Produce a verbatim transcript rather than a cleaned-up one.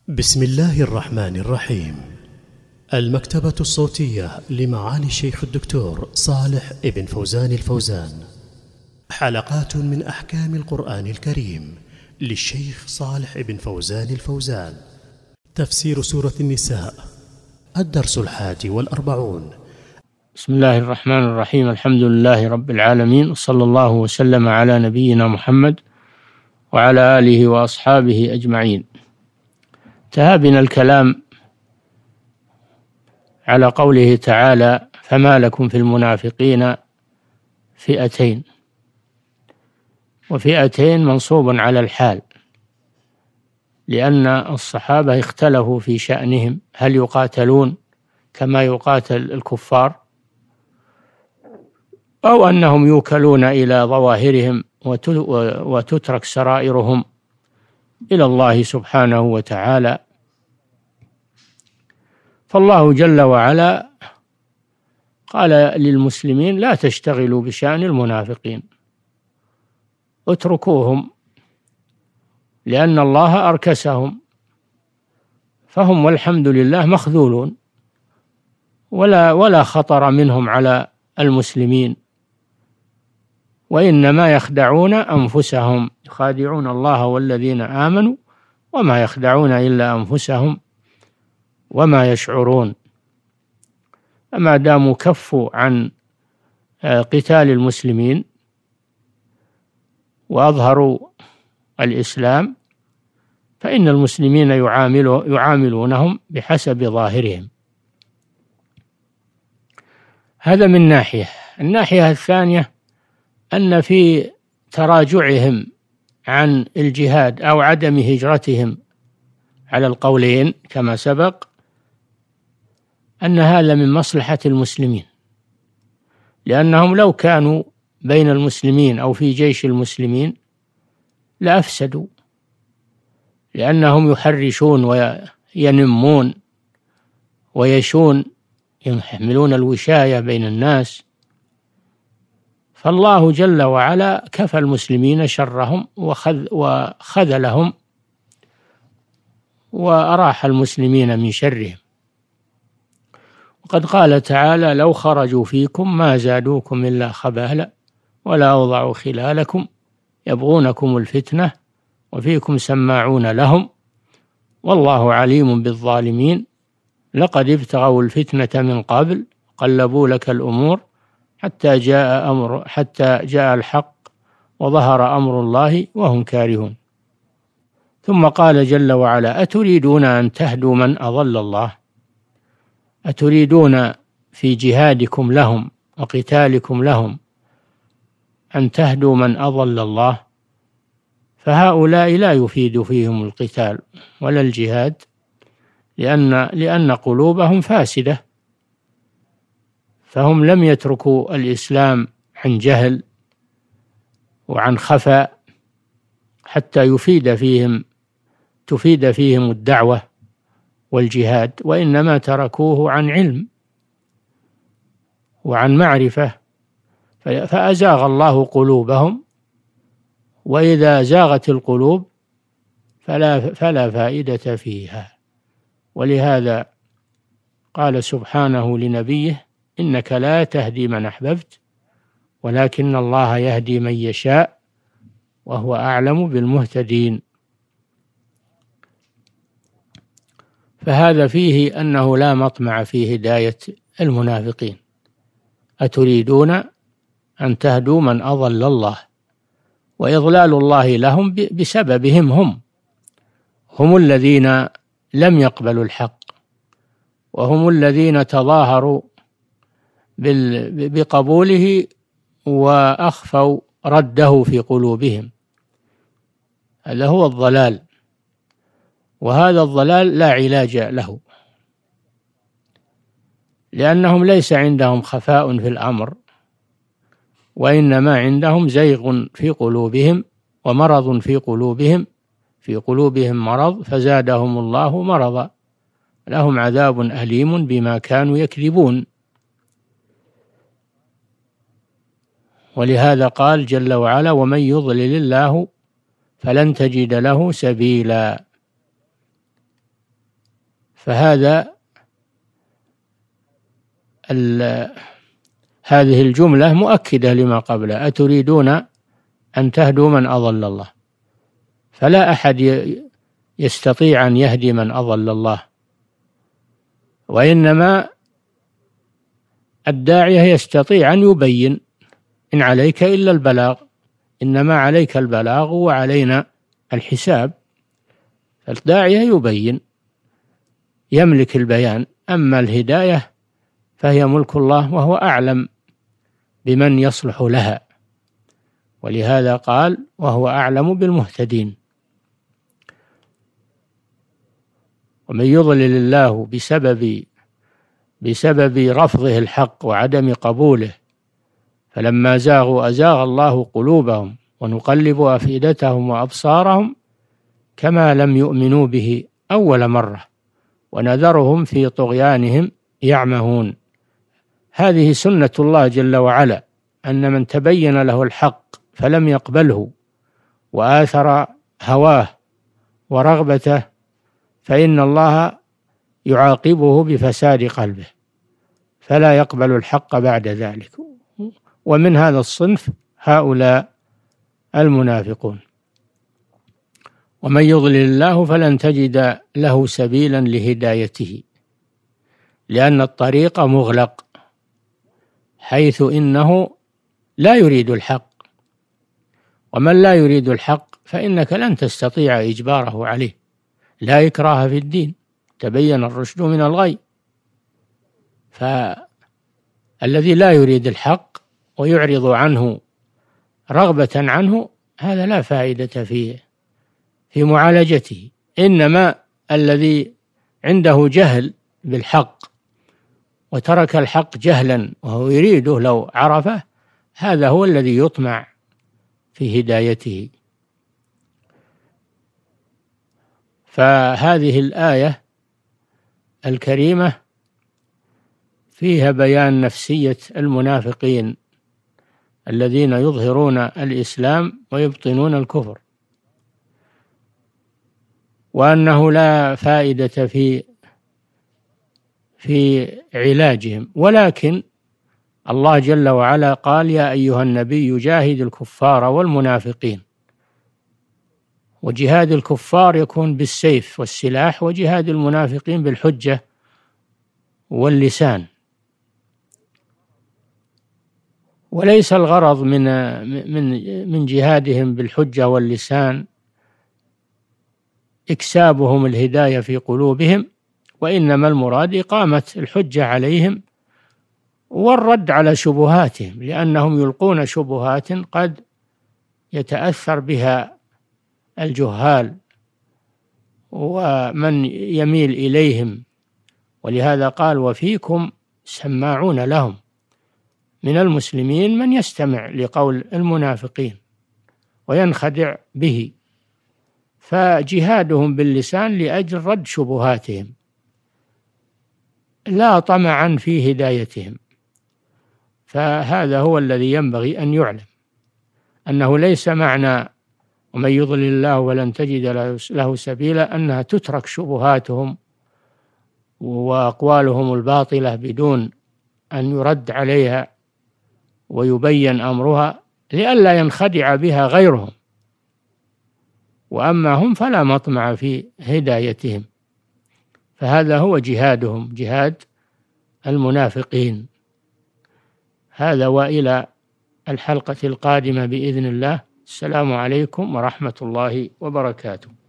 بسم الله الرحمن الرحيم. المكتبة الصوتية لمعالي الشيخ الدكتور صالح ابن فوزان الفوزان، حلقات من أحكام القرآن الكريم للشيخ صالح ابن فوزان الفوزان. تفسير سورة النساء، الدرس الحادي والأربعون. بسم الله الرحمن الرحيم. الحمد لله رب العالمين، وصلى الله وسلم على نبينا محمد وعلى آله وأصحابه أجمعين. انتهى بنا الكلام على قوله تعالى: فما لكم في المنافقين فئتين. وفئتين منصوب على الحال، لأن الصحابة اختلفوا في شأنهم، هل يقاتلون كما يقاتل الكفار، أو أنهم يوكلون إلى ظواهرهم وتترك سرائرهم إلى الله سبحانه وتعالى. فالله جل وعلا قال للمسلمين: لا تشتغلوا بشأن المنافقين، اتركوهم، لأن الله أركسهم، فهم والحمد لله مخذولون، ولا ولا خطر منهم على المسلمين، وإنما يخدعون أنفسهم، يخادعون الله والذين آمنوا وما يخدعون إلا أنفسهم وما يشعرون. أما داموا كفوا عن قتال المسلمين وأظهروا الإسلام، فإن المسلمين يعاملونهم بحسب ظاهرهم. هذا من ناحية. الناحية الثانية أن في تراجعهم عن الجهاد أو عدم هجرتهم على القولين كما سبق، أن هذا من مصلحة المسلمين، لأنهم لو كانوا بين المسلمين أو في جيش المسلمين لأفسدوا، لأنهم يحرشون وينمون ويشون، يحملون الوشاية بين الناس. فالله جل وعلا كفى المسلمين شرهم وخذلهم وأراح المسلمين من شرهم. وقد قال تعالى: لو خرجوا فيكم ما زادوكم إلا خبالا ولا أوضعوا خلالكم يبغونكم الفتنة وفيكم سماعون لهم والله عليم بالظالمين لقد ابتغوا الفتنة من قبل قلبوا لك الأمور حتى جاء أمر حتى جاء الحق وظهر أمر الله وهم كارهون. ثم قال جل وعلا: أتريدون أن تهدوا من أضل الله؟ أتريدون في جهادكم لهم وقتالكم لهم أن تهدوا من أضل الله؟ فهؤلاء لا يفيد فيهم القتال ولا الجهاد، لأن لأن قلوبهم فاسدة، فهم لم يتركوا الإسلام عن جهل وعن خفاء حتى يفيد فيهم تفيد فيهم الدعوة والجهاد، وإنما تركوه عن علم وعن معرفة، فأزاغ الله قلوبهم، وإذا زاغت القلوب فلا, فلا فائدة فيها. ولهذا قال سبحانه لنبيه: إنك لا تهدي من أحببت ولكن الله يهدي من يشاء وهو أعلم بالمهتدين. فهذا فيه أنه لا مطمع في هداية المنافقين. أتريدون أن تهدوا من أضل الله، وإضلال الله لهم بسببهم هم هم الذين لم يقبلوا الحق، وهم الذين تظاهروا بقبوله وأخفوا رده في قلوبهم. هذا هو الضلال، وهذا الضلال لا علاج له، لأنهم ليس عندهم خفاء في الأمر، وإنما عندهم زيغ في قلوبهم ومرض في قلوبهم في قلوبهم مرض فزادهم الله مرضا لهم عذاب أليم بما كانوا يكذبون. ولهذا قال جل وعلا: ومن يضلل الله فلن تجد له سبيلا. فهذا هذه الجملة مؤكدة لما قبلها: أتريدون أن تهدوا من أضل الله. فلا أحد يستطيع أن يهدي من أضل الله، وإنما الداعية يستطيع أن يبين: إن عليك إلا البلاغ، إنما عليك البلاغ وعلينا الحساب. فالداعية يبين، يملك البيان. أما الهداية فهي ملك الله، وهو أعلم بمن يصلح لها، ولهذا قال: وهو أعلم بالمهتدين. ومن يضلل الله بسبب بسبب رفضه الحق وعدم قبوله، فلما زاغوا أزاغ الله قلوبهم ونقلب أفئدتهم وأبصارهم كما لم يؤمنوا به أول مرة ونذرهم في طغيانهم يعمهون. هذه سنة الله جل وعلا، أن من تبين له الحق فلم يقبله وآثر هواه ورغبته فإن الله يعاقبه بفساد قلبه، فلا يقبل الحق بعد ذلك. ومن هذا الصنف هؤلاء المنافقون. ومن يضلل الله فلن تجد له سبيلا لهدايته، لأن الطريق مغلق، حيث إنه لا يريد الحق، ومن لا يريد الحق فإنك لن تستطيع إجباره عليه. لا إكراه في الدين، تبين الرشد من الغي. فالذي لا يريد الحق ويعرض عنه رغبة عنه، هذا لا فائدة فيه في معالجته. إنما الذي عنده جهل بالحق وترك الحق جهلا وهو يريده لو عرفه، هذا هو الذي يطمع في هدايته. فهذه الآية الكريمة فيها بيان نفسية المنافقين الذين يظهرون الإسلام ويبطنون الكفر، وأنه لا فائدة في في علاجهم. ولكن الله جل وعلا قال: يا أيها النبي جاهد الكفار والمنافقين. وجهاد الكفار يكون بالسيف والسلاح، وجهاد المنافقين بالحجة واللسان. وليس الغرض من من من جهادهم بالحجة واللسان إكسابهم الهداية في قلوبهم، وإنما المراد إقامة الحجة عليهم والرد على شبهاتهم، لأنهم يلقون شبهات قد يتأثر بها الجهال ومن يميل إليهم. ولهذا قال: وفيكم سماعون لهم، من المسلمين من يستمع لقول المنافقين وينخدع به. فجهادهم باللسان لأجل رد شبهاتهم، لا طمعا في هدايتهم. فهذا هو الذي ينبغي أن يعلم، أنه ليس معنى ومن يضلل الله ولن تجد له سبيلا أنها تترك شبهاتهم وأقوالهم الباطلة بدون أن يرد عليها ويبين أمرها لئلا ينخدع بها غيرهم. وأما هم فلا مطمع في هدايتهم، فهذا هو جهادهم، جهاد المنافقين. هذا وإلى الحلقة القادمة بإذن الله. السلام عليكم ورحمة الله وبركاته.